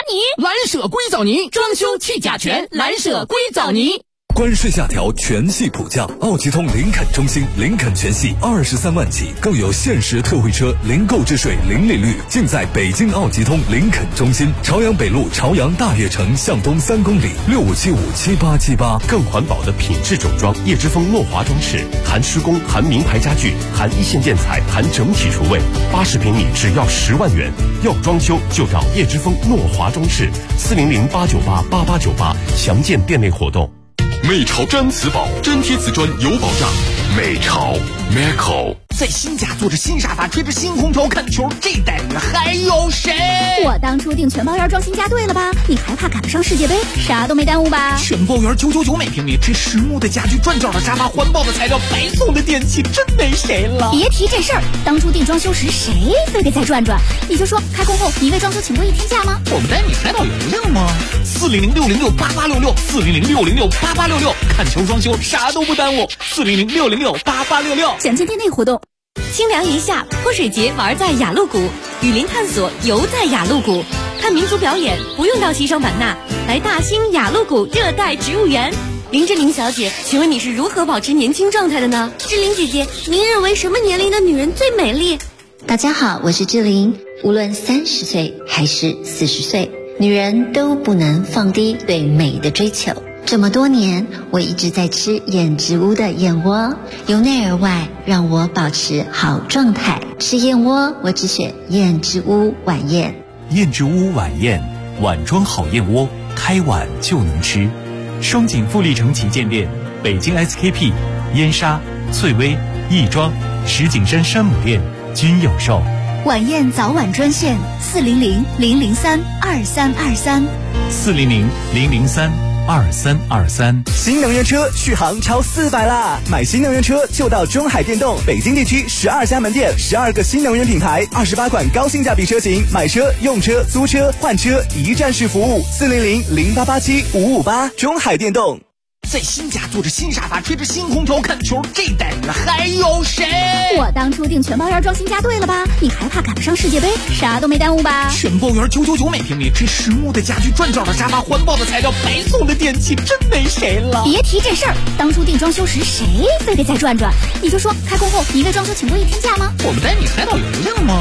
泥。 蓝舍硅藻泥，装修去甲醛，蓝舍硅藻泥。 关税下调，全系普降，奥吉通林肯中心林肯全系23万起，更有限时特惠车，零购置税，零利率，尽在北京奥吉通林肯中心，朝阳北路朝阳大悦城向东3公里，65757878。 更环保的品质整装，叶之峰诺华装饰，含施工，含名牌家具，含一线建材，含整体厨卫，80平米只要10万元。要装修就找叶之峰诺华装饰，400-898-8898，详见店内活动。 美潮毡瓷宝，粘贴瓷砖有保障。美潮 Meco。 在新家坐着新沙发，吹着新空调看球，这待遇还有谁？ 我当初订全包园装新家对了吧？你还怕赶不上世界杯？啥都没耽误吧？ 全包园999每平米，这实木的家具，转角的沙发，环保的材料，白送的电器，真没谁了。 别提这事儿，当初订装修时谁非得再转转？你就说开工后你为装修请过1天假吗？ 我们带你海岛邮令吗？400-606-8866，400-606-8866，看球装修啥都不耽误，400-606-8866。 详见店内活动。 清凉一夏，泼水节玩在雅鹿谷，雨林探索游在雅鹿谷，看民族表演不用到西双版纳，来大兴雅鹿谷热带植物园。林志玲小姐，请问你是如何保持年轻状态的呢？志玲姐姐，您认为什么年龄的女人最美丽？ 大家好，我是志玲。无论30岁还是40岁，女人都不能放低对美的追求。这么多年，我一直在吃燕之屋的燕窝，由内而外让我保持好状态。吃燕窝，我只选燕之屋晚宴。 燕之屋晚宴，碗装好燕窝，开碗就能吃。双井富力城旗舰店、北京 SKP、燕莎、翠微、亦庄、石景山山姆店均有售。 晚宴早晚专线 400-003-2323，400-003-2323。 新能源车续航超400啦！买新能源车就到中海电动，北京地区12家门店，12个新能源品牌，28款高性价比车型，买车、用车、租车、换车一站式服务，400-0887-558，中海电动。 在新家坐着新沙发，吹着新空调看球，这待遇还有谁？ 我当初订全包园装新家对了吧？你还怕赶不上世界杯？啥都没耽误吧？ 全包园999每平米，这实木的家具，转角的沙发，环保的材料，白送的电器，真没谁了。 别提这事儿，当初订装修时谁非得再转转？你就说开工后你为装修请过1天假吗？ 我们带你海岛邮令吗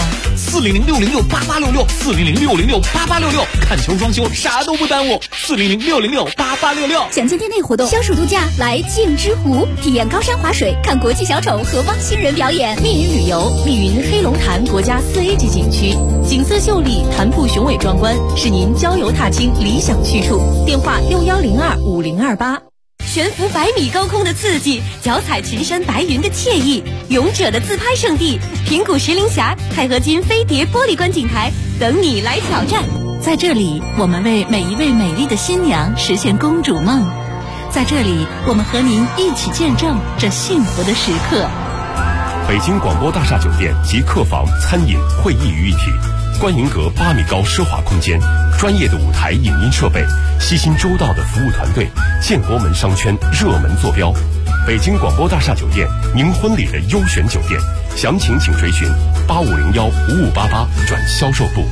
？400-606-8866，400-606-8866，看球装修啥都不耽误，400-606-8866。 详见店内活动。消暑度假来镜之湖，体验高山滑水，看国际小丑和汪星人表演。 密云旅游，密云黑龙潭国家4A 级景区，景色秀丽，潭瀑雄伟壮观，是您郊游踏青理想去处。电话6102-5028。悬浮100米高空的刺激，脚踩群山白云的惬意，勇者的自拍圣地平谷石林峡钛合金飞碟玻璃观景台等你来挑战。 在这里，我们为每一位美丽的新娘实现公主梦。在这里，我们和您一起见证这幸福的时刻。 北京广播大厦酒店集客房、餐饮、会议于一体，观云阁8米高奢华空间，专业的舞台影音设备，悉心周到的服务团队，建国门商圈热门坐标。北京广播大厦酒店，您婚礼的优选酒店，详情请垂询8501-5588转销售部。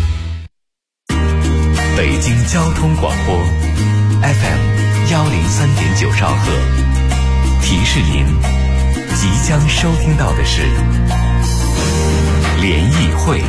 北京交通广播 FM103.9兆赫，提示您即将收听到的是联谊会。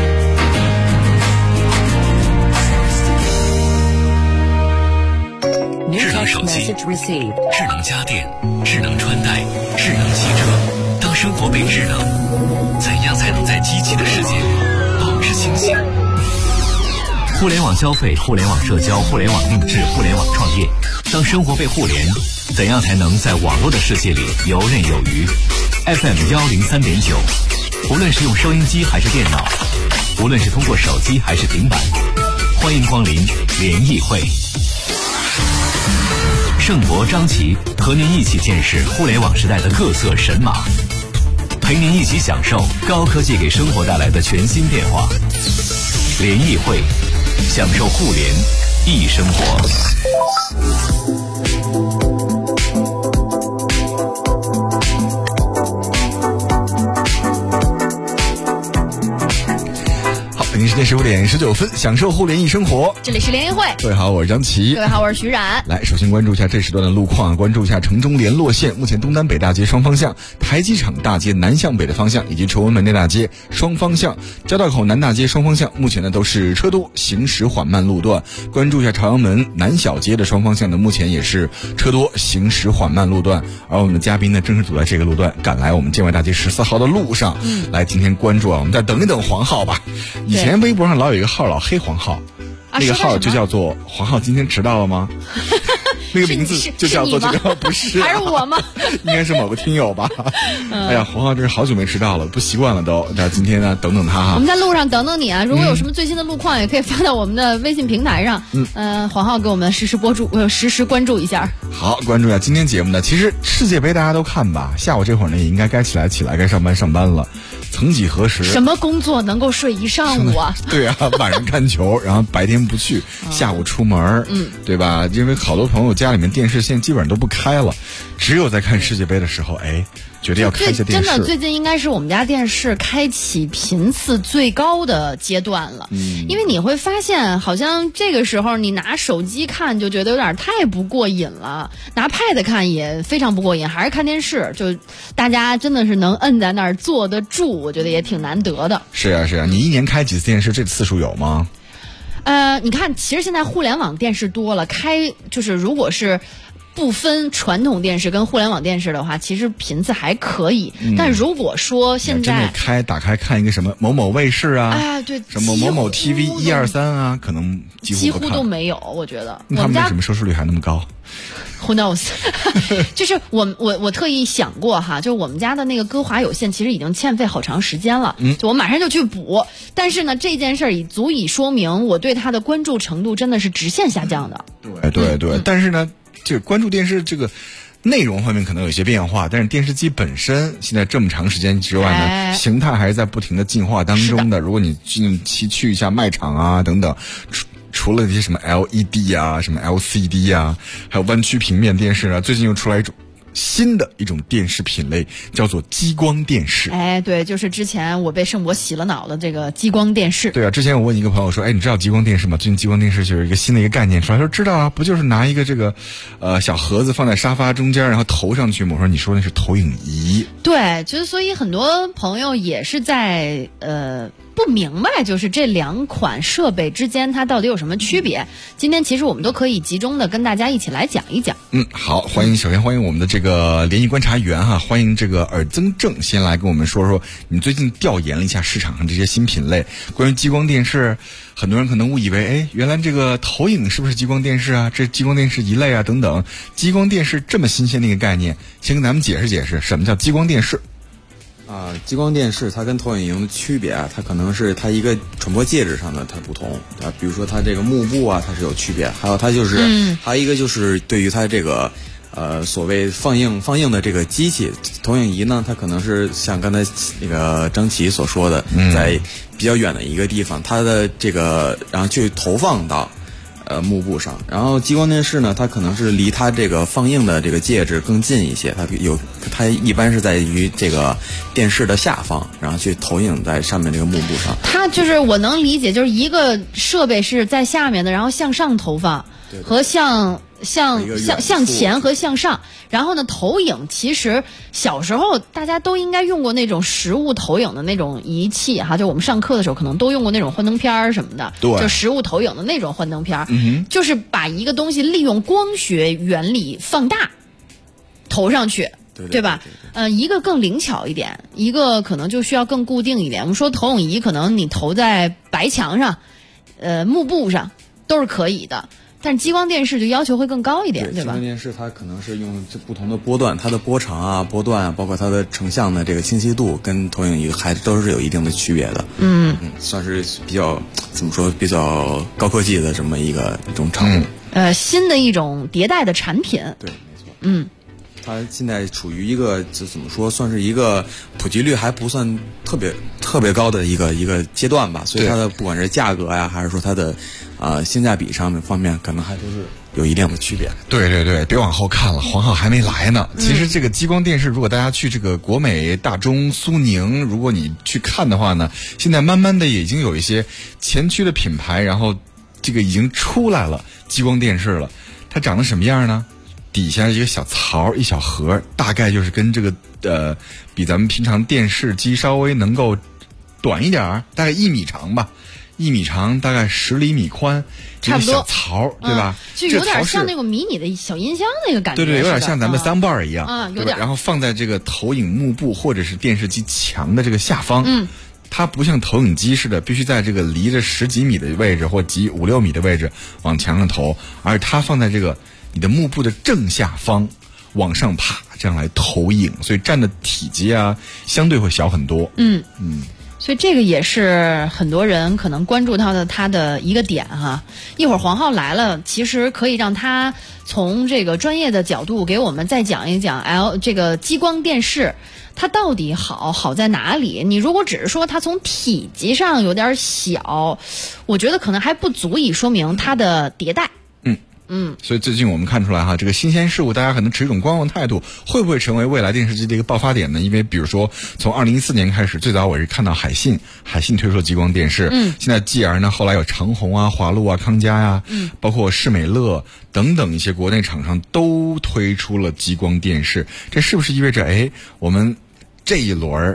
智能手机、智能家电、智能穿戴、智能汽车，当生活被智能，怎样才能在机器的世界里保持清醒？互联网消费、互联网社交、互联网定制、互联网创业，当生活被互联，怎样才能在网络的世界里游刃有余？ FM103.9，无论是用收音机还是电脑，无论是通过手机还是平板，欢迎光临联谊会。盛博、张琪和您一起见识互联网时代的各色神马，陪您一起享受高科技给生活带来的全新变化。联谊会，享受互联易生活。 好，北京时间间15点19分，享受互联易生活。 这里是联谊会， 各位好，我是张琪。 各位好，我是徐冉。 来，首先关注一下这时段的路况，关注一下城中联络线目前东单北大街双方向、台机场大街南向北的方向，以及崇文门内大街双方向、交道口南大街双方向，目前呢都是车多，行驶缓慢路段。关注一下朝阳门南小街的双方向呢，目前也是车多，行驶缓慢路段。而我们的嘉宾呢，正是堵在这个路段，赶来我们建外大街14号的路上。来，今天关注啊，我们再等一等黄浩吧。以前微博上老有一个号老黑黄浩，那个号就叫做黄浩今天迟到了吗？那个名字就叫做这个，不是、 还是我吗？ 应该是某个听友吧。哎呀，黄浩这是好久没迟到了，不习惯了都。那今天呢，等等他哈。 我们在路上等等你啊！如果有什么最新的路况，也可以发到我们的微信平台上。黄浩给我们实时关注一下。 好，关注一下今天节目呢。其实世界杯大家都看吧，下午这会儿呢也应该该起来，该上班了。曾几何时， 什么工作能够睡一上午啊？ 对啊，晚上看球，然后白天不去，下午出门，对吧？因为好多朋友家里面电视现在基本上都不开了，只有在看世界杯的时候，觉得要开一下电视。 真的，最近应该是我们家电视开启频次最高的阶段了。因为你会发现，好像这个时候你拿手机看就觉得有点太不过瘾了，拿 Pad 看也非常不过瘾，还是看电视。就大家真的是能摁在那儿坐得住，我觉得也挺难得的。 是啊，你一年开几次电视？这次数有吗？ 你看，其实现在互联网电视多了，就是如果是不分传统电视跟互联网电视的话，其实频次还可以。但如果说现在打开看一个什么某某卫视啊， 对， 什么某某 TV 123啊，可能几乎都没有。我觉得他们为什么收视率还那么高 ？Who knows？ 就是我特意想过哈，就我们家的那个歌华有线其实已经欠费好长时间了，就我马上就去补。但是呢，这件事儿足以说明我对它的关注程度真的是直线下降的。 对，但是呢，这个关注电视这个内容方面可能有一些变化，但是电视机本身现在这么长时间之外呢，形态还是在不停的进化当中的。如果你去一下卖场啊等等，除了这些什么 LED 啊、什么 LCD 啊，还有弯曲平面电视啊，最近又出来一种新的一种电视品类，叫做激光电视。 对，就是之前我被盛博洗了脑的这个激光电视。 对啊，之前我问一个朋友说，你知道激光电视吗？最近激光电视就是一个新的一个概念出来，说知道啊，不就是拿一个这个小盒子放在沙发中间，然后投上去吗？我说你说那是投影仪。 对，就是所以很多朋友也是在不明白，就是这两款设备之间它到底有什么区别。今天其实我们都可以集中的跟大家一起来讲一讲。 好，首先欢迎我们的这个联谊观察员哈，欢迎这个尔增正先来跟我们说你最近调研了一下市场上这些新品类。关于激光电视，很多人可能误以为原来这个投影是不是激光电视啊？这激光电视一类啊等等。激光电视这么新鲜的一个概念，先跟咱们解释什么叫激光电视。 激光电视它跟投影仪的区别啊，它可能是它一个传播介质上的它不同啊，比如说它这个幕布啊，它是有区别，还有它就是，还有一个就是对于它这个所谓放映的这个机器，投影仪呢，它可能是像刚才那个张琪所说的，在比较远的一个地方，它的这个然后去投放到幕布上，然后激光电视呢，它可能是离它这个放映的这个介质更近一些，它一般是在于这个电视的下方，然后去投影在上面这个幕布上。 它就是我能理解，就是一个设备是在下面的，然后向上投放，和向前和向上。然后呢，投影其实小时候大家都应该用过那种实物投影的那种仪器哈，就我们上课的时候可能都用过那种幻灯片什么的，就实物投影的那种幻灯片，就是把一个东西利用光学原理放大投上去。对吧？一个更灵巧一点，一个可能就需要更固定一点。我们说投影仪可能你投在白墙上、幕布上都是可以的，但是激光电视就要求会更高一点，对吧？ 激光电视它可能是用不同的波段，它的波长啊、波段啊，包括它的成像的这个清晰度，跟投影仪还都是有一定的区别的。算是比较怎么说，比较高科技的这么一种产物。 新的一种迭代的产品。 对，没错。它现在处于一个怎么说，算是一个普及率还不算特别高的一个阶段吧，所以它的不管是价格呀，还是说它的性价比上面方面，可能还都是有一定的区别。 对，别往后看了，黄浩还没来呢。其实这个激光电视，如果大家去这个国美、大中、苏宁，如果你去看的话呢，现在慢慢的也已经有一些前驱的品牌，然后这个已经出来了激光电视了。它长得什么样呢？底下一个小槽，一小盒，大概就是跟这个比咱们平常电视机稍微能够短一点，大概1米长吧。1米长，大概10厘米宽， 差不多小槽，对吧？ 就有点像那个迷你的小音箱那个感觉。 对，有点像咱们3bar一样， 有点。 然后放在这个投影幕布或者是电视机墙的这个下方。它不像投影机似的，必须在这个离着10几米的位置或5、6米的位置往墙上投，而它放在这个你的幕布的正下方往上爬，这样来投影，所以占的体积啊相对会小很多。 所以这个也是很多人可能关注到的它的一个点哈。一会儿黄浩来了，其实可以让他从这个专业的角度给我们再讲一讲这个激光电视它到底好在哪里。你如果只是说它从体积上有点小，我觉得可能还不足以说明它的迭代。 所以最近我们看出来哈，这个新鲜事物大家可能持一种观望态度，会不会成为未来电视机的一个爆发点呢？因为比如说从2014年开始，最早我是看到海信推出了激光电视，现在继而呢，后来有长虹啊、华路啊、康佳呀，包括士美乐等等一些国内厂商都推出了激光电视，这是不是意味着我们这一轮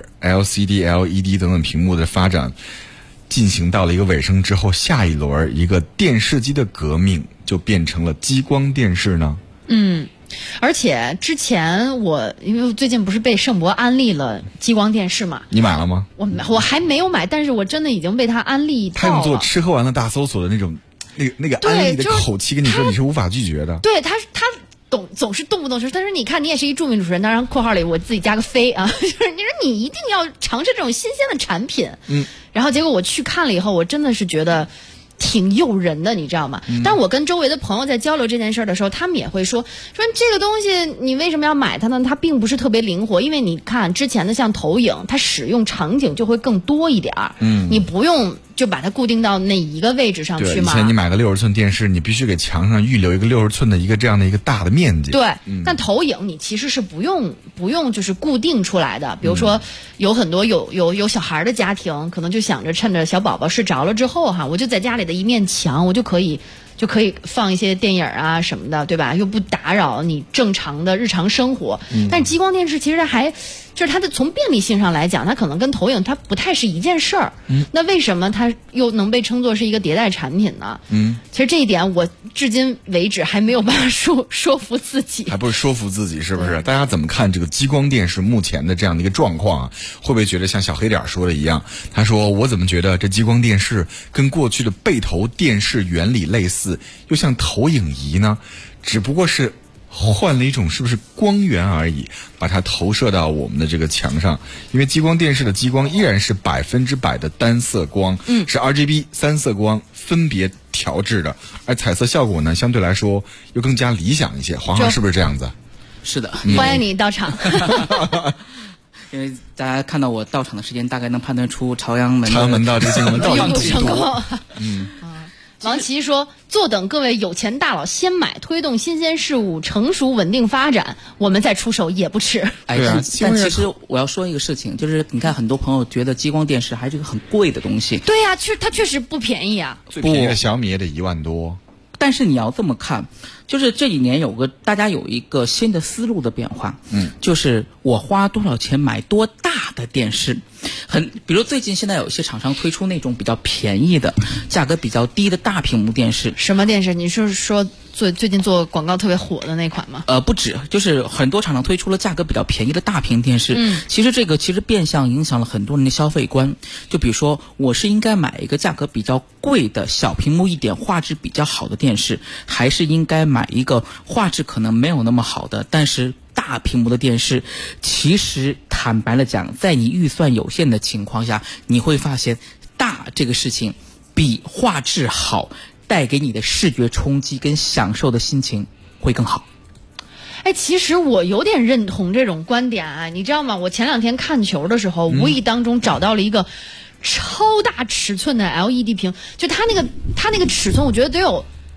LCD、LED 等等屏幕的发展进行到了一个尾声之后，下一轮一个电视机的革命就变成了激光电视呢？ 而且之前因为最近不是被盛博安利了激光电视嘛？ 你买了吗？ 我还没有买，但是我真的已经被他安利到了。 他用做吃喝玩乐大搜索的那种那个安利的口气跟你说，你是无法拒绝的。 对他总是动不动说，但是你看你也是一著名主持人，当然括号里我自己加个非啊，就是你说你一定要尝试这种新鲜的产品。然后结果我去看了以后，我真的是觉得挺诱人的，你知道吗？但我跟周围的朋友在交流这件事的时候，他们也会说这个东西你为什么要买它呢？它并不是特别灵活，因为你看之前的像投影，它使用场景就会更多一点你不用就把它固定到那一个位置上去嘛。 以前你买个60寸电视，你必须给墙上预留一个60寸的这样的一个大的面积。 对，但投影你其实是不用就是固定出来的。比如说有很多有小孩的家庭，可能就想着趁着小宝宝睡着了之后我就在家里的一面墙，我就可以放一些电影啊什么的，对吧？又不打扰你正常的日常生活。但是激光电视其实就是它的从便利性上来讲，它可能跟投影它不太是一件事儿。那为什么它又能被称作是一个迭代产品呢？其实这一点我至今为止还没有办法说服自己。 还不是说服自己，是不是？大家怎么看这个激光电视目前的这样的一个状况啊？会不会觉得像小黑点说的一样？他说我怎么觉得这激光电视跟过去的背投电视原理类似，又像投影仪呢？只不过是换了一种是不是光源而已，把它投射到我们的这个墙上。因为激光电视的激光依然是100%的单色光，是 RGB 3色光分别调制的，而彩色效果呢相对来说又更加理想一些。黄浩是不是这样子？ 是的， 欢迎你到场。 因为大家看到我到场的时间，大概能判断出朝阳门到这进门到场有成功。王琦说：“坐等各位有钱大佬先买，推动新鲜事物成熟稳定发展，我们再出手也不迟。” 但其实我要说一个事情，就是你看很多朋友觉得激光电视还是个很贵的东西。 对呀，它确实不便宜啊。 最便宜的小米也得1万多。 但是你要这么看，就是这几年大家有一个新的思路的变化，就是我花多少钱买多大的电视。比如最近现在有一些厂商推出那种比较便宜的、价格比较低的大屏幕电视。 什么电视？你是说最近做广告特别火的那款吗？ 不止，就是很多厂商推出了价格比较便宜的大屏电视。其实这个变相影响了很多人的消费观。就比如说，我是应该买一个价格比较贵的小屏幕一点、画质比较好的电视，还是应该买一个画质可能没有那么好的，但是大屏幕的电视？其实坦白的讲，在你预算有限的情况下，你会发现大这个事情比画质好带给你的视觉冲击跟享受的心情会更好。 其实我有点认同这种观点啊，你知道吗？我前2天看球的时候，无意当中找到了一个超大尺寸的 LED 屏，就它那个尺寸，我觉得得有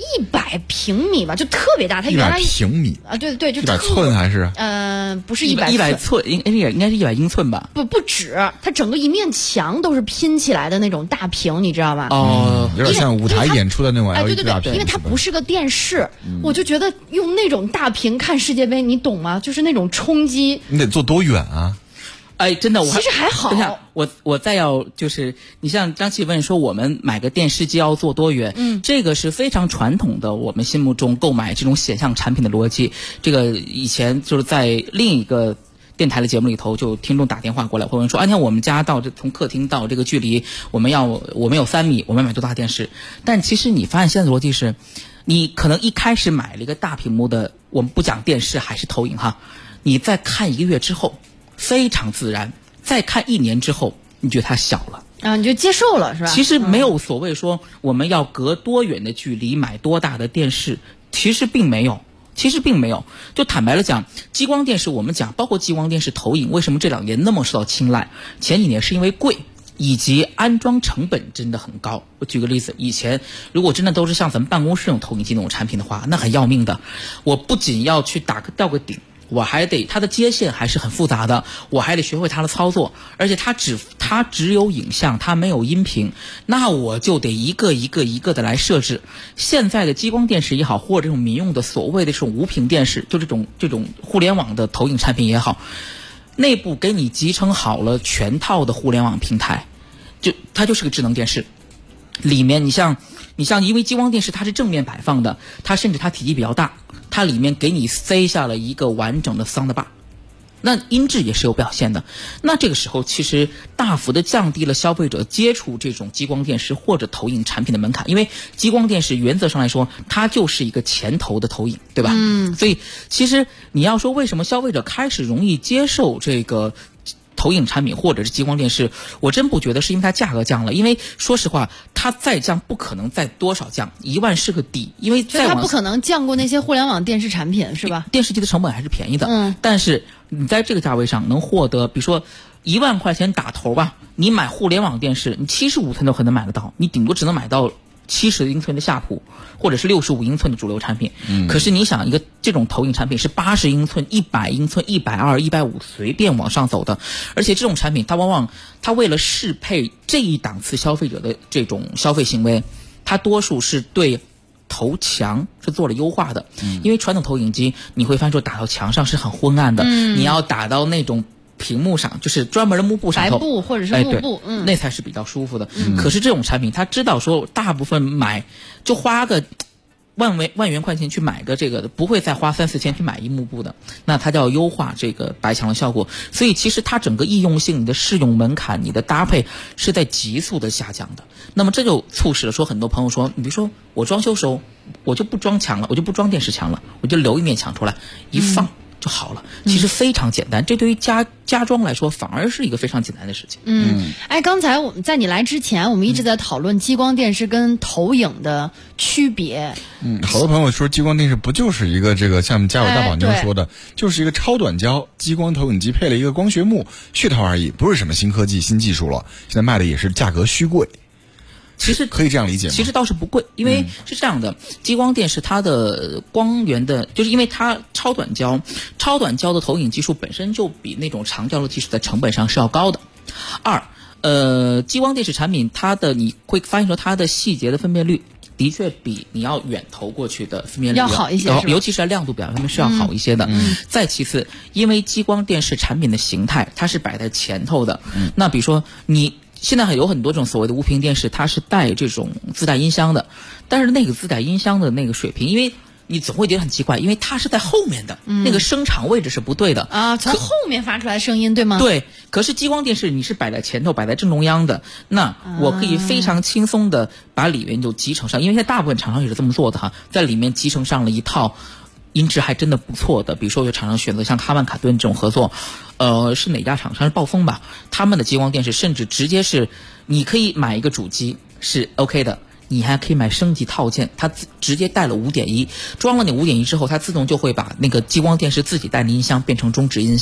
100平米吧，就特别大。它原来 100平米啊，对对，就 100寸还是？ 不是100 寸，应该是100英寸吧？ 不止，它整个一面墙都是拼起来的那种大屏，你知道吗？ 哦，有点像舞台演出的那种 LED 大屏。 因为它不是个电视，我就觉得用那种大屏看世界杯，你懂吗？就是那种冲击。 你得坐多远啊？ 哎，真的， 其实还好。 我再要就是，你像张琪问说，我们买个电视机要坐多远？这个是非常传统的，我们心目中购买这种显像产品的逻辑。这个以前就是在另一个电台的节目里头，就听众打电话过来，会问说，你看我们家到从客厅到这个距离，我们有3米，我们买多大电视？但其实你发现现在的逻辑是，你可能一开始买了一个大屏幕的，我们不讲电视还是投影哈，你再看1个月之后。非常自然，再看1年之后，你觉得它小了啊，你就接受了是吧？ 其实没有所谓说我们要隔多远的距离买多大的电视，其实并没有。就坦白了讲，激光电视我们讲，包括激光电视投影，为什么这2年那么受到青睐？前几年是因为贵，以及安装成本真的很高。我举个例子，以前如果真的都是像咱们办公室用投影机那种产品的话，那很要命的。我不仅要去吊个顶。我还得它的接线还是很复杂的，我还得学会它的操作，而且它只有影像，它没有音频，那我就得一个一个的来设置。现在的激光电视也好，或者这种民用的所谓的这种无屏电视，就这种互联网的投影产品也好，内部给你集成好了全套的互联网平台，它就是个智能电视。里面你像因为激光电视它是正面摆放的，它甚至它体积比较大，它里面给你塞下了一个完整的 soundbar， 那音质也是有表现的。那这个时候其实大幅的降低了消费者接触这种激光电视或者投影产品的门槛，因为激光电视原则上来说它就是一个前投的投影，对吧？所以其实你要说为什么消费者开始容易接受这个投影产品或者是激光电视，我真不觉得是因为它价格降了，因为说实话它再降不可能再多少降，1万是个底，因为它不可能降过那些互联网电视产品是吧？ 电视机的成本还是便宜的，但是你在这个价位上能获得，比如说1万块钱打头吧，你买互联网电视，你75寸都可能买得到，你顶多只能买到70英寸的夏普，或者是65英寸的主流产品。可是你想，一个这种投影产品是80英寸、100英寸、120、150随便往上走的，而且这种产品它往往它为了适配这一档次消费者的这种消费行为，它多数是对头墙是做了优化的。因为传统投影机你会发现说打到墙上是很昏暗的，你要打到那种屏幕上，就是专门的幕布上头， 白布或者是幕布， 那才是比较舒服的。可是这种产品，他知道说大部分买就花个万元块钱去买个这个，不会再花3-4千去买一幕布的，那它就要优化这个白墙的效果。所以其实它整个易用性、你的适用门槛、你的搭配是在急速的下降的。那么这就促使了说很多朋友说，你比如说我装修时候我就不装墙了，我就不装电视墙了，我就留一面墙出来一放就好了，其实非常简单，这对于家装来说反而是一个非常简单的事情。 刚才我们在你来之前，我们一直在讨论激光电视跟投影的区别。 好多朋友说激光电视不就是一个这个像家有大宝妞说的，就是一个超短焦激光投影机配了一个光学幕噱头而已，不是什么新科技新技术了，现在卖的也是价格虚贵。 其实可以这样理解吗？ 其实倒是不贵，因为是这样的，激光电视它的光源的，就是因为它超短焦的投影技术本身就比那种长焦的技术在成本上是要高的。激光电视产品你会发现说它的细节的分辨率的确比你要远投过去的分辨率要好一些， 尤其是在亮度表现是要好一些的。再其次，因为激光电视产品的形态它是摆在前头的，那比如说你现在有很多这种所谓的无屏电视，它是带这种自带音箱的，但是那个自带音箱的那个水平，因为你总会觉得很奇怪，因为它是在后面的，那个声场位置是不对的啊，从后面发出来的声音对吗？ 对，可是激光电视你是摆在前头，摆在正中央的，那我可以非常轻松的把里面就集成上，因为现在大部分厂商也是这么做的哈，在里面集成上了一套音质还真的不错的，比如说有厂商选择像哈曼卡顿这种合作，是哪家厂商？是暴风吧？他们的激光电视甚至直接是你可以买一个主机是 OK 的，你还可以买升级套件，它直接带了 5.1， 装了你 5.1 之后，它自动就会把那个激光电视自己带的音箱变成中置音箱。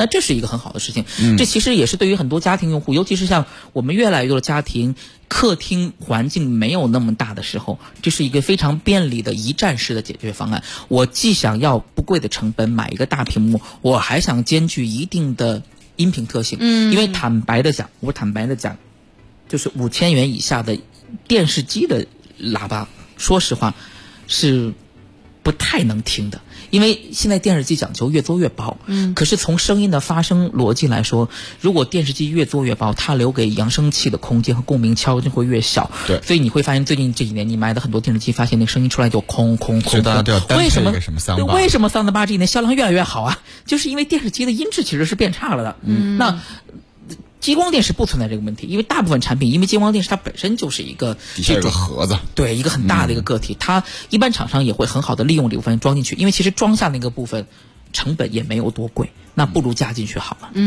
那这是一个很好的事情。这其实也是对于很多家庭用户，尤其是像我们越来越多的家庭，客厅环境没有那么大的时候，这是一个非常便利的一站式的解决方案。我既想要不贵的成本买一个大屏幕，我还想兼具一定的音频特性。因为坦白的讲，就是5000元以下的电视机的喇叭，说实话是不太能听的。因为现在电视机讲究越做越薄，可是从声音的发声逻辑来说，如果电视机越做越薄，它留给扬声器的空间和共鸣腔就会越小。 对， 所以你会发现最近这几年你买的很多电视机，发现那声音出来就空。为什么Soundbar这几年销量越来越好啊？就是因为电视机的音质其实是变差了的。那激光电视不存在这个问题，因为大部分产品，因为激光电视它本身就是一个底下有个盒子， 对，一个很大的一个个体，它一般厂商也会很好的利用这部分装进去，因为其实装下那个部分成本也没有多贵，那不如加进去好了。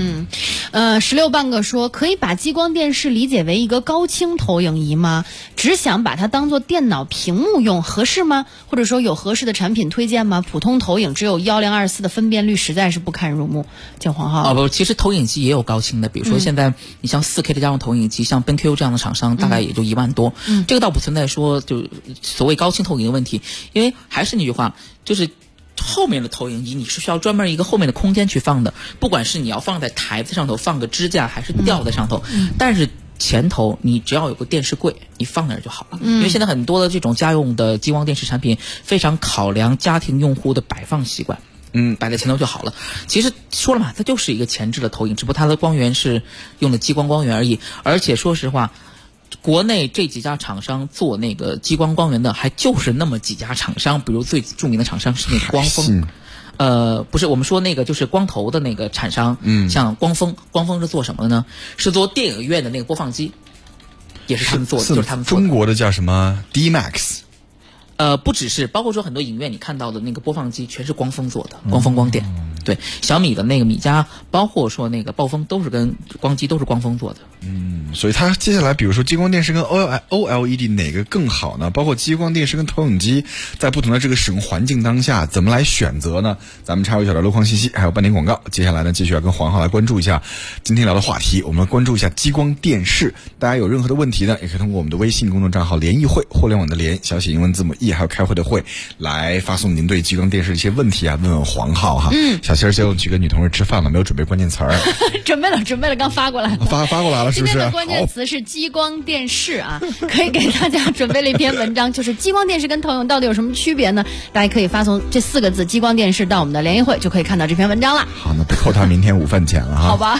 16半个说，可以把激光电视理解为一个高清投影仪吗？只想把它当做电脑屏幕用，合适吗？或者说有合适的产品推荐吗？普通投影只有1024的分辨率，实在是不堪入目。叫黄浩。 不，其实投影机也有高清的，比如说现在你像4K 的家用投影机，像 BenQ 这样的厂商大概也就1万多。这个倒不存在说就所谓高清投影的问题，因为还是那句话，就是后面的投影仪你是需要专门一个后面的空间去放的，不管是你要放在台子上头放个支架，还是吊在上头，但是前头你只要有个电视柜，你放那儿就好了。因为现在很多的这种家用的激光电视产品非常考量家庭用户的摆放习惯，摆在前头就好了。其实说了嘛，它就是一个前置的投影，只不过它的光源是用的激光光源而已。而且说实话，国内这几家厂商做那个激光光源的还就是那么几家厂商，比如最著名的厂商是那个光峰，不是，我们说那个就是光头的那个厂商，像光峰是做什么的呢？是做电影院的那个播放机，也是他们做的，就是他们做的。 中国的叫什么 D-Max？ 不只是，包括说很多影院你看到的那个播放机全是光峰做的，光峰光电。对，小米的那个米家，包括说那个暴风都是跟光机都是光峰做的。 所以它接下来比如说激光电视跟 OLED 哪个更好呢？包括激光电视跟投影机在不同的这个使用环境当下怎么来选择呢？咱们插入一小段路况信息，还有半点广告。接下来呢，继续要跟黄浩来关注一下今天聊的话题，我们来关注一下激光电视。大家有任何的问题呢，也可以通过我们的微信公众账号联谊会，互联网的联，小写英文字母 E， 还有开会的会，来发送您对激光电视的一些问题啊，问问黄浩哈。小仙儿叫我几个女同事吃饭了，没有准备关键词儿。 准备了，刚发过来。 发过来了，是不是？ 今天的关键词是激光电视啊，可以给大家准备了一篇文章，就是激光电视跟投影到底有什么区别呢？大家可以发送这4个字“激光电视”到我们的联谊会，就可以看到这篇文章了。 好，那不扣他明天午饭钱了哈。 好吧。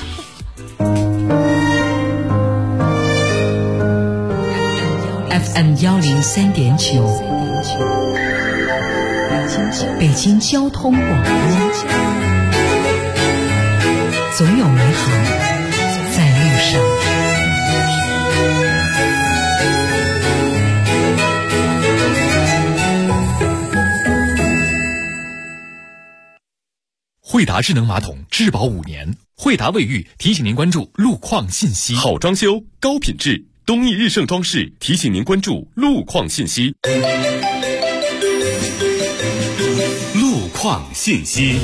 FM 103.9，北京交通广播，总有美好在路上。 惠达智能马桶质保5年，惠达卫浴提醒您关注路况信息。好装修，高品质，东义日盛装饰提醒您关注路况信息。路况信息。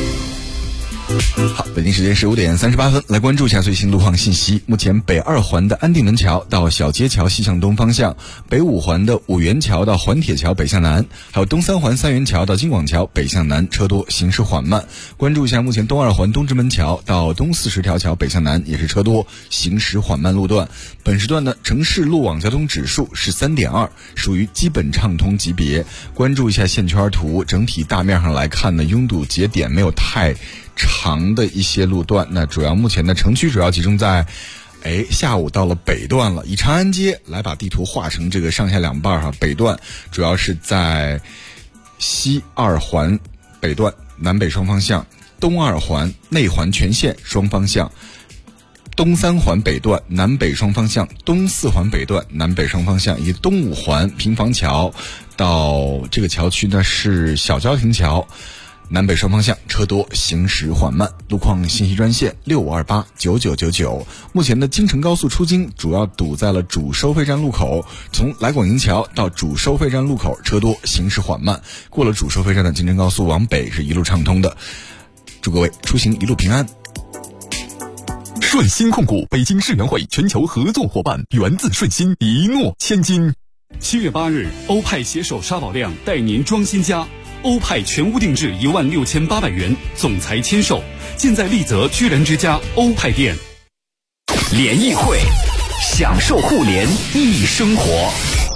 好，北京时间15点38分，来关注一下最新路况信息。目前北2环的安定门桥到小街桥西向东方向，北5环的五元桥到环铁桥北向南，还有东3环三元桥到金广桥北向南，车多，行驶缓慢。关注一下目前东2环东直门桥到东40条桥北向南，也是车多，行驶缓慢路段。本时段的城市路网交通指数是3.2，属于基本畅通级别。关注一下线圈图，整体大面上来看呢，拥堵节点没有太长的一些路段，那主要目前的城区主要集中在下午到了北段了。以长安街来把地图画成这个上下两半哈，北段主要是在西2环北段南北双方向，东2环内环全线双方向，东3环北段南北双方向，东4环北段南北双方向，以及东5环平房桥到这个桥区呢是小交亭桥，南北双方向车多，行驶缓慢。路况信息专线65289999。目前的京承高速出京主要堵在了主收费站路口，从来广营桥到主收费站路口车多，行驶缓慢。过了主收费站的京承高速往北是一路畅通的。 祝各位出行一路平安。 顺鑫控股北京世园会全球合作伙伴，源自顺鑫，一诺千金。 7月8日，欧派携手沙宝亮带您装新家，欧派全屋定制16800元，总裁签售，尽在丽泽居然之家欧派店。 联谊会，享受互联易生活。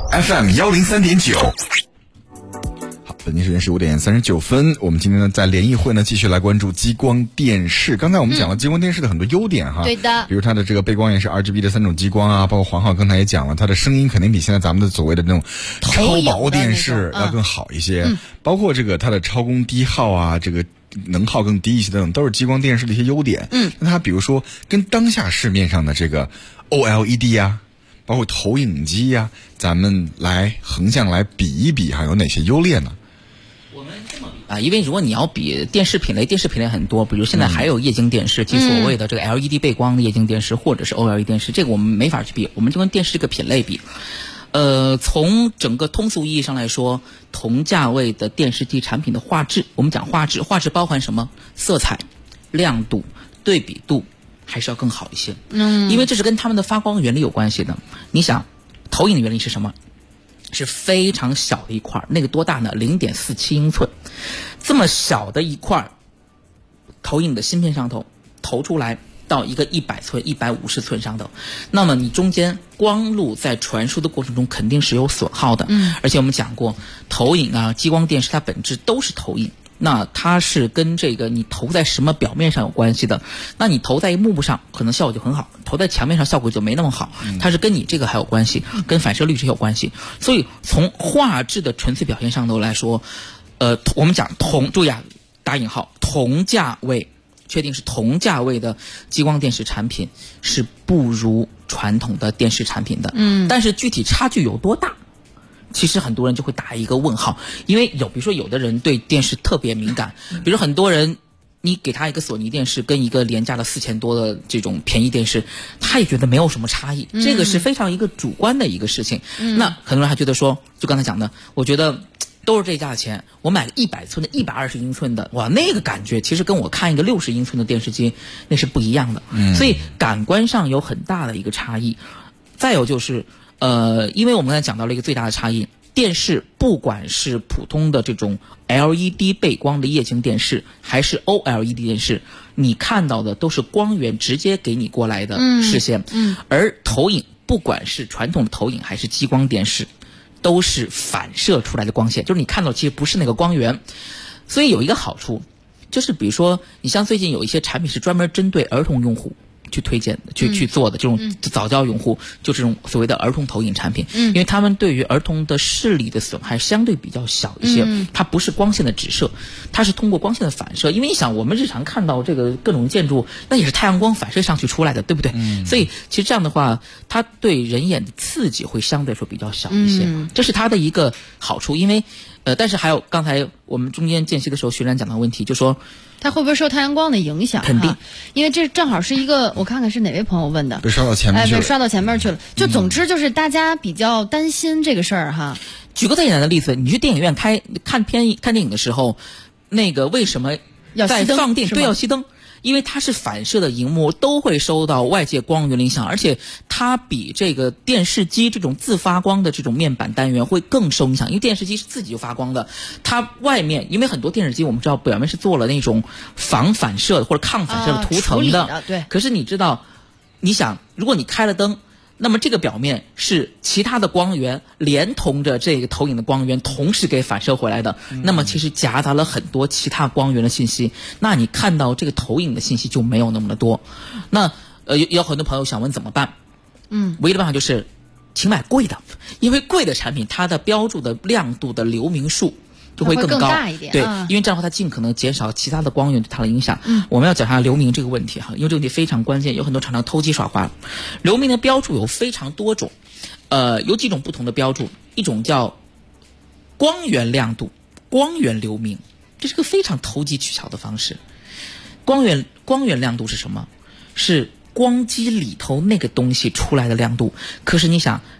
FM 103.9。北京时间15点39分，我们今天呢在联谊会呢继续来关注激光电视。刚才我们讲了激光电视的很多优点哈， 对的， 比如它的这个背光也是 RGB 的3种激光啊，包括黄浩刚才也讲了，它的声音肯定比现在咱们的所谓的那种超薄电视要更好一些，包括这个它的超功低耗啊，这个能耗更低一些等，都是激光电视的一些优点。那它比如说跟当下市面上的这个 OLED 啊，包括投影机呀，咱们来横向来比一比，还有哪些优劣呢？ 因为如果你要比电视品类很多，比如现在还有液晶电视，即所谓的这个 LED 背光的液晶电视，或者是 OLED 电视，这个我们没法去比，我们就跟电视这个品类比。从整个通俗意义上来说，同价位的电视机产品的画质，我们讲画质包含什么？色彩、亮度、对比度，还是要更好一些。因为这是跟它们的发光原理有关系的。你想，投影的原理是什么？是非常小的一块，那个多大呢？ 0.47英寸，这么小的一块投影的芯片上头投出来到一个100寸、150寸上头，那么你中间光路在传输的过程中肯定是有损耗的。而且我们讲过，投影啊、激光电视它本质都是投影，那它是跟这个你投在什么表面上有关系的。那你投在幕布上可能效果就很好，投在墙面上效果就没那么好，它是跟你这个还有关系，跟反射率是有关系。所以从画质的纯粹表现上头来说，我们讲注意啊，打引号，同价位，确定是同价位的激光电视产品是不如传统的电视产品的。但是具体差距有多大？其实很多人就会打一个问号，因为比如说有的人对电视特别敏感，比如很多人你给他一个索尼电视跟一个廉价的4000多的这种便宜电视，他也觉得没有什么差异，这个是非常一个主观的一个事情。那很多人还觉得说，就刚才讲的，我觉得都是这价钱，我买个100寸的、120英寸的，哇，那个感觉其实跟我看一个60英寸的电视机那是不一样的。所以感官上有很大的一个差异。再有就是因为我们刚才讲到了一个最大的差异，电视不管是普通的这种 LED 背光的液晶电视，还是 OLED 电视，你看到的都是光源直接给你过来的视线。而投影，不管是传统的投影还是激光电视，都是反射出来的光线，就是你看到其实不是那个光源。所以有一个好处，就是比如说你像最近有一些产品是专门针对儿童用户去推荐的，去做的这种早教用户，就这种所谓的儿童投影产品。因为他们对于儿童的视力的损害相对比较小一些，它不是光线的直射，它是通过光线的反射。因为你想，我们日常看到这个各种建筑，那也是太阳光反射上去出来的，对不对？所以其实这样的话，它对人眼的刺激会相对说比较小一些，这是它的一个好处。因为但是还有刚才我们中间间隙的时候学长讲的问题，就说它会不会受太阳光的影响？ 肯定， 因为这正好是一个，我看看是哪位朋友问的， 被刷到前面去了， 被刷到前面去了。就总之就是大家比较担心这个事儿哈。 举个最简单的例子，你去电影院看电影的时候，那个为什么在放电对要熄灯？因为它是反射的荧幕，都会受到外界光源的影响，而且它比这个电视机这种自发光的这种面板单元会更受影响。因为电视机是自己就发光的，它外面因为很多电视机我们知道表面是做了那种防反射或者抗反射的涂层的， 对。 可是你知道，你想，如果你开了灯，那么这个表面是其他的光源连同着这个投影的光源同时给反射回来的，那么其实夹杂了很多其他光源的信息，那你看到这个投影的信息就没有那么的多。那有很多朋友想问怎么办？唯一的办法就是请买贵的，因为贵的产品它的标注的亮度的流明数就会更高， 大一点。 对，因为这样的话它尽可能减少其他的光源对它的影响。我们要讲一下流明这个问题哈，因为这个问题非常关键，有很多厂商偷鸡耍滑。流明的标注有非常多种，有几种不同的标注，一种叫光源亮度、光源流明，这是个非常投机取巧的方式。光源亮度是什么？是光机里头那个东西出来的亮度。可是你想，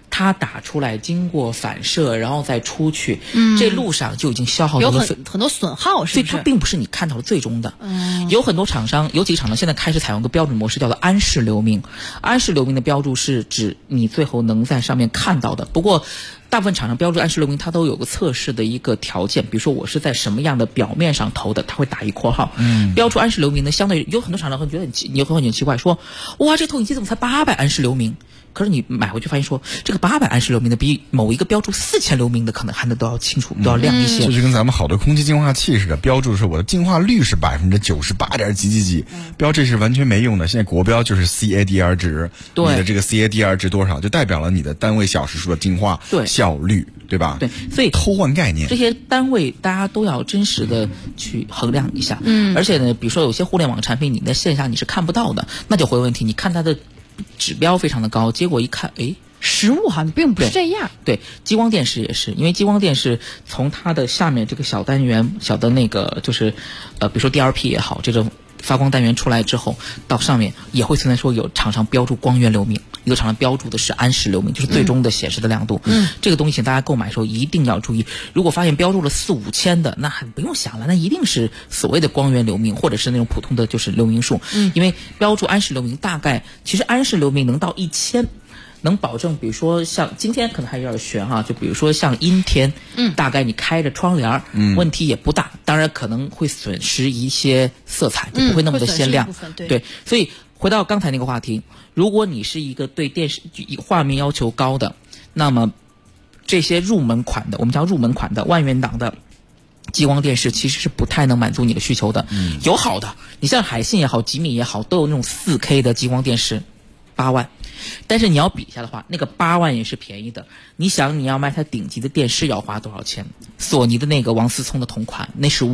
它打出来经过反射，然后再出去，这路上就已经消耗有很多损耗，是不是？ 所以它并不是你看到的最终的。有很多厂商，有几个厂商现在开始采用一个标准模式，叫做安式流明。安式流明的标注是指你最后能在上面看到的。不过大部分厂商标注安式流明，它都有个测试的一个条件，比如说我是在什么样的表面上投的，它会打一括号。标注安式流明呢，相对有很多厂商会觉得很奇怪，说哇，这投影机怎么才800安式流明？可是你买回去发现说，这个800安式流明的比某一个标注4000流明的可能看得都要清楚，都要亮一些。 这就跟咱们好多空气净化器似的，标注是我的净化率是98.几几几，标这是完全没用的。现在国标就是 CADR 值，你的这个 CADR 值多少，就代表了你的单位小时数的净化效率，对吧？ 对，所以偷换概念， 这些单位大家都要真实的去衡量一下。而且呢，比如说有些互联网产品，你在线下你是看不到的，那就会有问题。你看它的指标非常的高，结果一看， 实物好像并不是这样。 对，激光电视也是，因为激光电视从它的下面这个小单元、小的那个就是，比如说 DLP 也好，这种发光单元出来之后，到上面也会存在说有厂商标注光源流明，有厂商标注的是安式流明，就是最终的显示的亮度。这个东西请大家购买的时候一定要注意，如果发现标注了4、5千的，那不用想了，那一定是所谓的光源流明，或者是那种普通的就是流明数。因为标注安式流明，大概其实安式流明能到1000。能保证，比如说像今天可能还有点悬哈，就比如说像阴天，大概你开着窗帘，问题也不大，当然可能会损失一些色彩，就不会那么的鲜亮。对，所以回到刚才那个话题，如果你是一个对电视画面要求高的，那么这些入门款的，我们叫入门款的万元档的激光电视其实是不太能满足你的需求的。有好的，你像海信也好，吉米也好，都有那种4K 的激光电视，8万。但是你要比一下的话，那个8万也是便宜的。你想你要买台顶级的电视要花多少钱？索尼的那个王思聪的同款，那是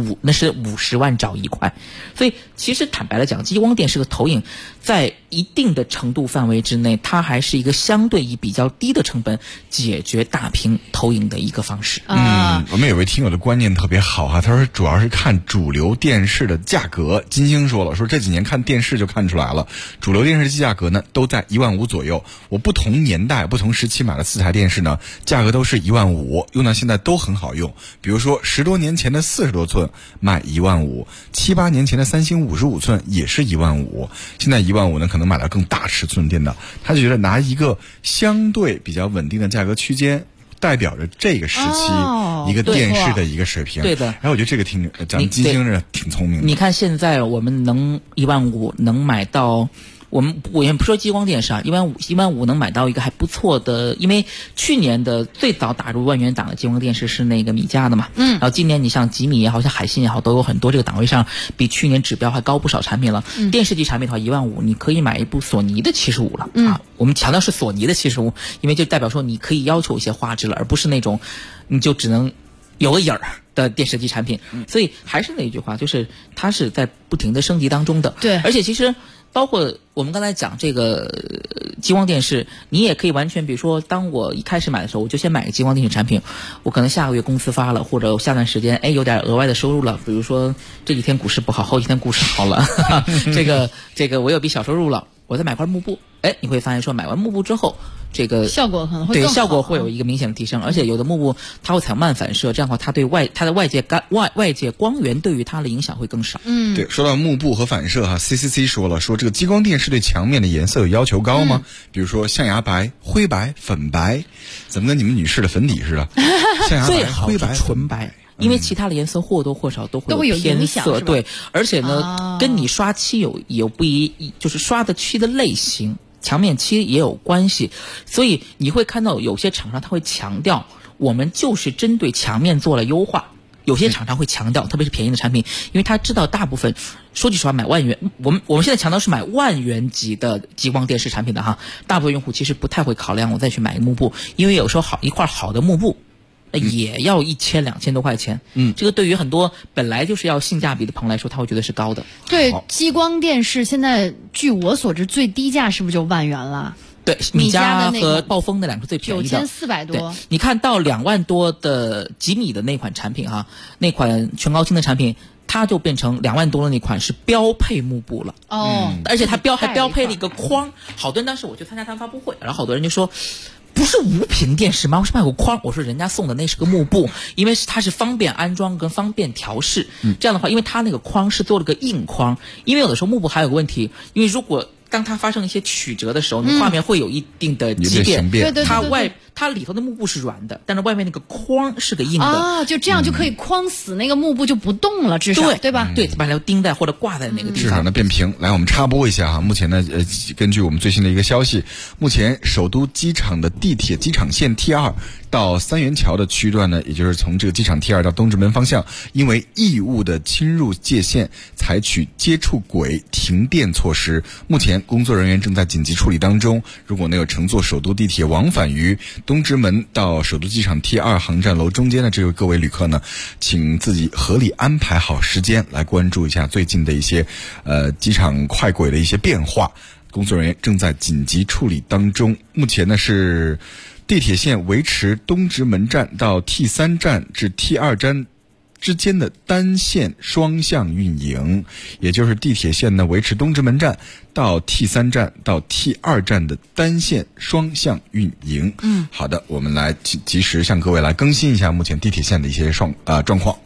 50万找一块。所以其实坦白来讲，激光电视的投影在一定的程度范围之内，它还是一个相对以比较低的成本解决大屏投影的一个方式。 我们有位听友的观念特别好哈，他说主要是看主流电视的价格。金星说了，说这几年看电视就看出来了，主流电视机价格呢都在15000左右。我不同年代、不同时期买了4台电视呢，价格都是15000，用到现在都很好用。比如说10多年前的40多寸卖15000，7、8年前的三星55寸也是15000，现在15000呢可能买到更大尺寸电脑。他就觉得拿一个相对比较稳定的价格区间，代表着这个时期一个电视的一个水平。 对的。 然后我觉得这个咱们金星人挺聪明的。 你看现在我们能15000能买到。我也不说激光电视啊，15000能买到一个还不错的，因为去年的最早打入万元档的激光电视是那个米家的嘛，然后今年你像吉米也好，像海信也好，都有很多这个档位上比去年指标还高不少产品了。电视机产品的话，15000你可以买一部索尼的75了啊，我们强调是索尼的75，因为就代表说你可以要求一些画质了，而不是那种你就只能有个影儿的电视机产品。所以还是那一句话，就是它是在不停的升级当中的。 对， 而且其实包括我们刚才讲这个激光电视，你也可以完全，比如说当我一开始买的时候，我就先买个激光电视产品，我可能下个月公司发了，或者下段时间有点额外的收入了，比如说这几天股市不好，后几天股市好了这个我有笔小收入了，我再买块幕布，你会发现说买完幕布之后，这个效果可能会更好， 对，效果会有一个明显的提升。而且有的幕布它会采用慢反射，这样的话它对它的外界光源对于它的影响会更少。 对，说到幕布和反射哈 ，CCC 说了，说这个激光电视对墙面的颜色有要求高吗？比如说象牙白、灰白、粉白，怎么跟你们女士的粉底似的？象牙白、灰白、 纯白。因为其他的颜色或多或少都会有偏色，对，而且呢，跟你刷漆有就是刷的漆的类型、墙面漆也有关系，所以你会看到有些厂商他会强调，我们就是针对墙面做了优化。有些厂商会强调，特别是便宜的产品，因为他知道大部分，说句实话，买万元，我们现在强调是买万元级的激光电视产品的哈，大部分用户其实不太会考量我再去买幕布，因为有时候一块好的幕布。也要1000、2000多块钱，这个对于很多本来就是要性价比的朋友来说，他会觉得是高的。 对，激光电视现在据我所知最低价是不是就万元了？ 对，米家和暴风那两个最便宜的 9400多。 对，你看到2万多的吉米的那款产品哈，那款全高清的产品，它就变成2万多的那款是标配幕布了。而且它还标配了一个框。好多人当时我去参加他发布会，然后好多人就说。 不是无屏电视吗？我是买过框。我说人家送的那是个幕布，因为它是方便安装跟方便调试。这样的话，因为它那个框是做了个硬框，因为有的时候幕布还有个问题，因为如果当它发生一些曲折的时候，你画面会有一定的畸变。它里头的幕布是软的，但是外面那个框是个硬的啊，就这样就可以框死那个幕布就不动了，至少对吧？ 对，把它钉在或者挂在那个地方， 至少呢变平。来，我们插播一下哈，目前呢，根据我们最新的一个消息，目前首都机场的地铁机场线 T2到三元桥的区段呢，也就是从这个机场 T2到东直门方向，因为异物的侵入界限，采取接触轨停电措施。目前工作人员正在紧急处理当中。如果呢有乘坐首都地铁往返于东直门到首都机场 T2航站楼中间的这位各位旅客呢，请自己合理安排好时间，来关注一下最近的一些机场快轨的一些变化。工作人员正在紧急处理当中。目前呢是地铁线维持东直门站到 T3 站至 T2 站之间的单线双向运营，也就是地铁线呢维持东直门站到 T3 站到 T2 站的单线双向运营。好的，我们来及时向各位来更新一下目前地铁线的一些状况。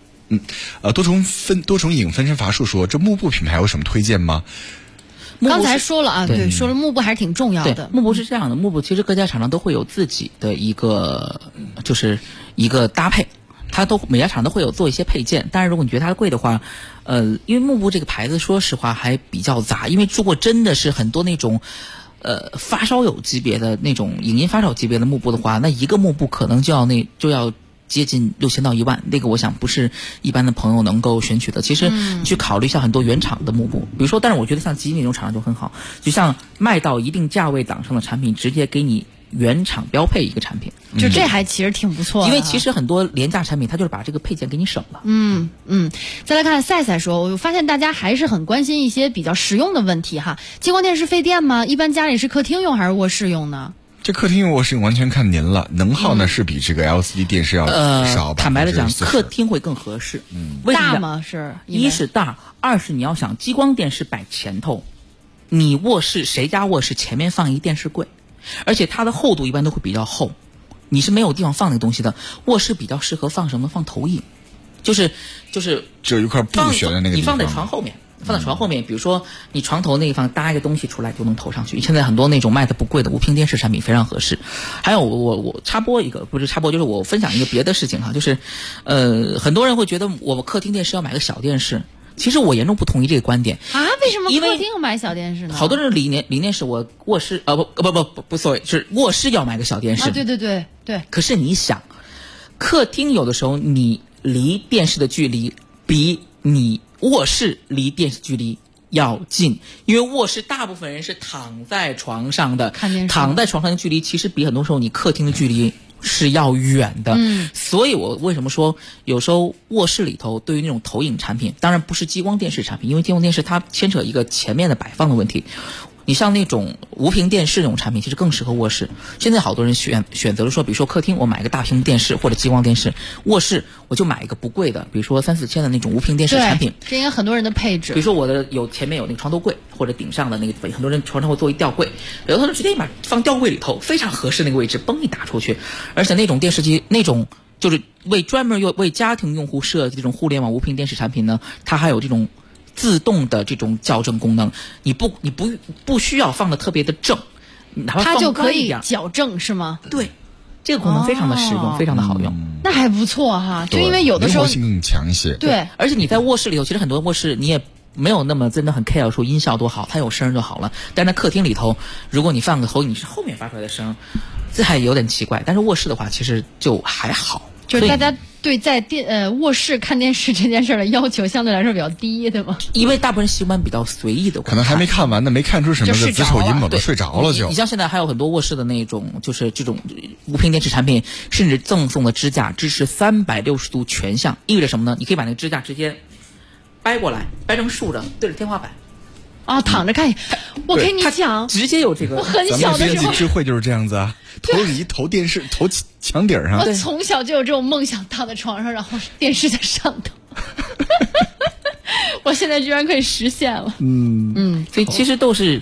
多重影分身乏术说，这幕布品牌有什么推荐吗？ 刚才说了啊，对，说了幕布还是挺重要的。 幕布是这样的，幕布其实各家厂商都会有自己的一个搭配，每家厂都会有做一些配件。但是如果你觉得它贵的话，因为幕布这个牌子说实话还比较杂，因为如果真的是很多那种发烧友级别的那种影音发烧级别的幕布的话，那一个幕布可能就要接近6000到1万，那个我想不是一般的朋友能够选取的。其实你去考虑一下很多原厂的幕布，比如说，但是我觉得像吉米那种厂商就很好，就像卖到一定价位档上的产品，直接给你原厂标配一个产品， 就这还其实挺不错的。 因为其实很多廉价产品，它就是把这个配件给你省了。 再来看赛赛说，我发现大家还是很关心一些比较实用的问题哈。激光电视费电吗？一般家里是客厅用还是卧室用呢？ 这客厅用卧室用完全看您了，能耗呢是比这个 LCD 电视要少。 坦白的讲，客厅会更合适。为什么？ 大吗？是一是大，二是你要想激光电视摆前头，你卧室谁家卧室前面放一电视柜，而且它的厚度一般都会比较厚，你是没有地方放那个东西的。卧室比较适合放什么？放投影，就是只有一块布悬在那个地方， 你放在床后面。比如说你床头那个地方搭一个东西出来就能投上去。现在很多那种卖的不贵的无屏电视产品非常合适。还有我插播一个，不是插播，就是我分享一个别的事情哈，就是很多人会觉得我客厅电视要买个小电视，其实我严重不同意这个观点啊。为什么客厅要买小电视呢？ 好多人理念是我卧室不，sorry， 是卧室要买个小电视。 对。 可是你想，客厅有的时候你离电视的距离比你卧室离电视距离要近，因为卧室大部分人是躺在床上的，躺在床上的距离其实比很多时候你客厅的距离是要远的。所以我为什么说有时候卧室里头对于那种投影产品，当然不是激光电视产品，因为激光电视它牵扯一个前面的摆放的问题。你像那种无屏电视那种产品，其实更适合卧室。现在好多人选择了说，比如说客厅我买个大屏电视或者激光电视，卧室我就买一个不贵的，比如说3-4千的那种无屏电视产品。 这应该很多人的配置。 比如说我的前面有那个床头柜，或者顶上的那个，很多人床上会做一吊柜，有的人直接把放吊柜里头，非常合适那个位置，嘣一打出去。而且那种电视机那种就是专门为家庭用户设计这种互联网无屏电视产品呢，它还有这种自动的这种校正功能，你不需要放的特别的正，哪怕它就可以矫正是吗？ 对，这个功能非常的实用，非常的好用。 那还不错哈，就因为有的时候灵活性更强一些。 对，而且你在卧室里头，其实很多卧室你也没有那么真的很 care 说音效多好，它有声就好了。但是在客厅里头，如果你放个投影是后面发出来的声，这还有点奇怪。但是卧室的话，其实就还好。 就是大家对在卧室看电视这件事的要求相对来说比较低，对吗？ 因为大部分人习惯比较随意的， 可能还没看完呢，没看出什么的子丑寅卯的，睡着了就。 你像现在还有很多卧室的那种，就是这种无屏电视产品，甚至赠送的支架支持360度全向，意味着什么呢？你可以把那个支架直接掰过来，掰成竖着对着天花板。 躺着看。我跟你讲， 直接有这个。 我很小的时候， 智慧就是这样子啊，投影仪投电视投墙顶上。 我从小就有这种梦想，躺在床上，然后电视在上头。我现在居然可以实现了。 所以其实都是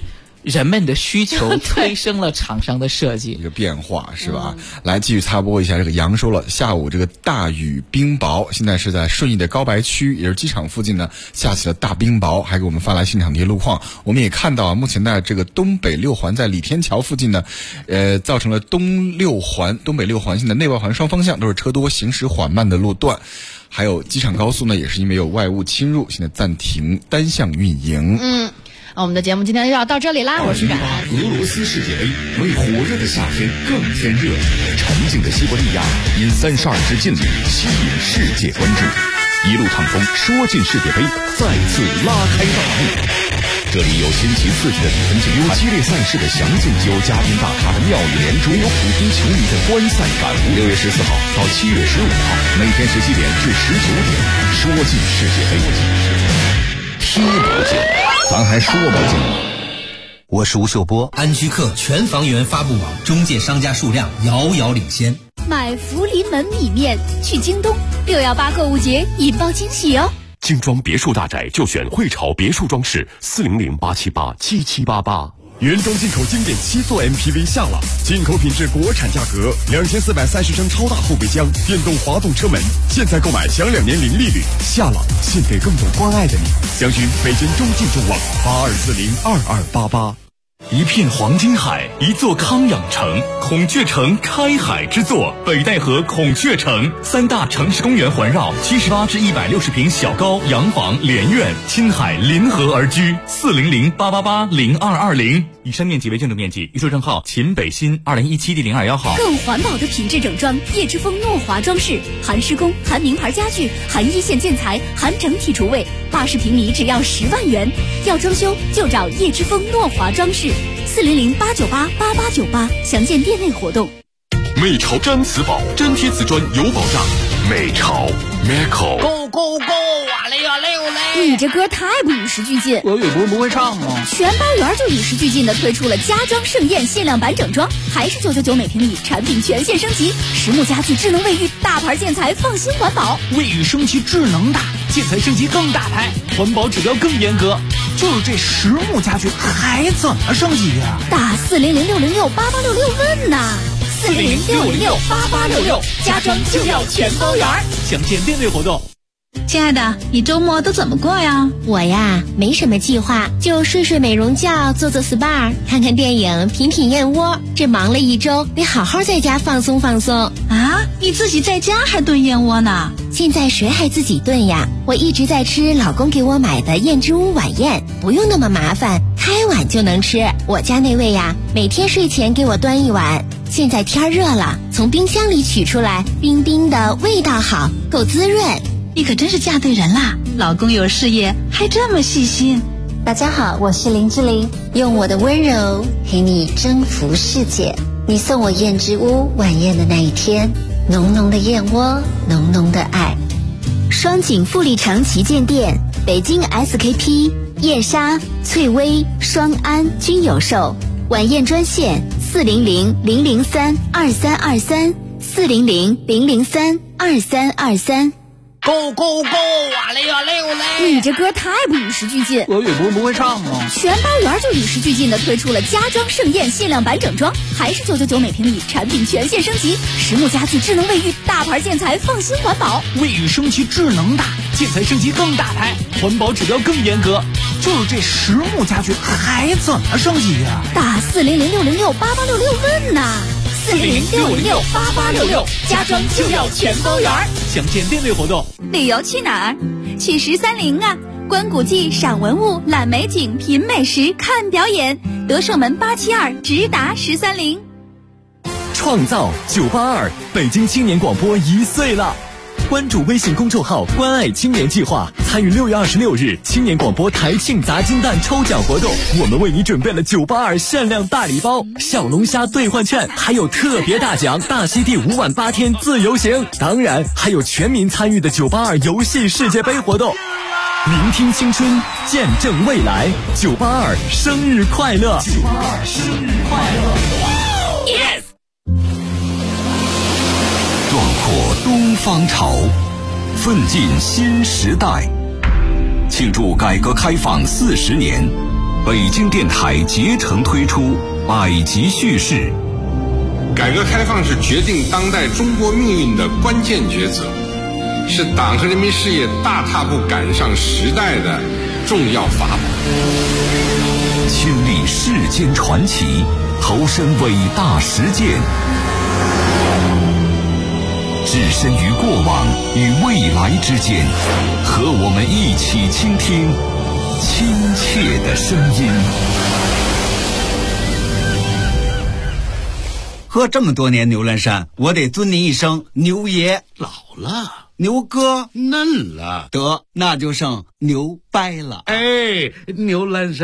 人们的需求催生了厂商的设计， 一个变化是吧？来继续插播一下这个阳说了，下午这个大雨冰雹，现在是在顺义的高白区，也是机场附近呢下起了大冰雹，还给我们发来现场的一些路况。我们也看到目前在这个东北六环在李天桥附近呢，造成了东北六环线的内外环双方向都是车多行驶缓慢的路段。还有机场高速呢，也是因为有外物侵入，现在暂停单向运营。 我们的节目今天就要到这里啦，我是冉。 俄罗斯世界杯为火热的夏天更添热，沉静的西伯利亚因32支劲旅吸引世界关注，一路畅通说进世界杯再次拉开大幕。这里有新奇刺激的比分竞，有激烈赛事的详尽，有嘉宾大咖的妙语连珠，有普通球迷的观赛感悟。6月14号到7月15号，每天17点至19点，说进世界杯。听不见，咱还说不进。 我是吴秀波，安居客全房源发布网中介商家数量遥遥领先。 买福临门米面去京东，618购物节引爆惊喜哦！ 精装别墅大宅就选汇潮别墅装饰，400-878-7788。原装进口经典7座 MPV 下了，进口品质国产价格，2430升超大后备箱，电动滑动车门，现在购买享2年零利率。下了，献给更懂关爱的你。详询北京中进众网82402288。 一片黄金海，一座康养城，孔雀城开海之作，北戴河孔雀城，3大城市公园环绕，78至160平小高洋房连院，亲海临河而居，400-888-0220。以上面积为建筑面积，预售证号秦北新2017第02号。 更环保的品质整装，叶之峰诺华装饰，含施工，含名牌家具，含一线建材，含整体厨卫，80平米只要10万元。要装修就找叶之峰诺华装饰，400-898-8898，详见店内活动。 美潮粘瓷宝，粘贴瓷砖有保障。美潮 Meco。 Go 哇嘞哇嘞哇嘞！ 你这歌太不与时俱进， 俄语不会唱吗？ 全包圆就与时俱进的推出了家装盛宴限量版整装，还是999每平米，产品全线升级，实木家具、智能卫浴、大牌建材，放心环保。 卫浴升级智能大，建材升级更大牌，环保指标更严格。就是这实木家具还怎么升级呀？ 打400-606-8866问呐！400-606-8866，家装就要全包圆。 详见店内活动。 亲爱的，你周末都怎么过呀？ 我呀，没什么计划，就睡美容觉，做 SPA， 看看电影，品燕窝。这忙了一周，得好好在家放松放松啊！你自己在家还炖燕窝呢？ 现在谁还自己炖呀？我一直在吃老公给我买的燕之屋晚宴，不用那么麻烦，开碗就能吃。我家那位呀，每天睡前给我端一碗。现在天热了，从冰箱里取出来，冰冰的，味道好，够滋润。 你可真是嫁对人啦！老公有事业，还这么细心。 大家好，我是林志玲，用我的温柔陪你征服世界。你送我燕之屋晚宴的那一天，浓浓的燕窝，浓浓的爱。双井富力城旗舰店、北京 SKP、燕莎、翠微、双安均有售。晚宴专线400-003-2323 400-003-2323。 Go 哇嘞哇嘞哇嘞！ 你这歌太不与时俱进， 俄语不会唱吗？ 全包圆就与时俱进的推出了家装盛宴限量版整装，还是999每平米，产品全线升级，实木家具、智能卫浴、大牌建材，放心环保。 卫浴升级智能大，建材升级更大牌，环保指标更严格。就是这实木家具还怎么升级呀？ 打400-606-8866问呐！400-606-8866，家装就要全包圆。 详见店内活动。 旅游去哪儿？去1030啊！观古迹、赏文物、览美景、品美食、看表演。德胜门872直达1030。 创造982，北京青年广播1岁了。关注微信公众号“关爱青年计划”，参与6月26日青年广播台庆砸金蛋抽奖活动。我们为你准备了982限量大礼包、小龙虾兑换券，还有特别大奖大溪地5晚8天自由行，当然还有全民参与的982游戏世界杯活动。聆听青春，见证未来，982生日快乐！982生日快乐 ！Yes。壮阔东方潮，奋进新时代。庆祝改革开放40年， 北京电台竭诚推出百集叙事。 改革开放是决定当代中国命运的关键抉择，是党和人民事业大踏步赶上时代的重要法宝。 亲历世间传奇，投身伟大实践，置身于过往与未来之间，和我们一起倾听亲切的声音。 喝这么多年牛栏山，我得尊您一声牛爷。 老了， 牛哥嫩了， 得那就剩牛掰了。 哎，牛栏山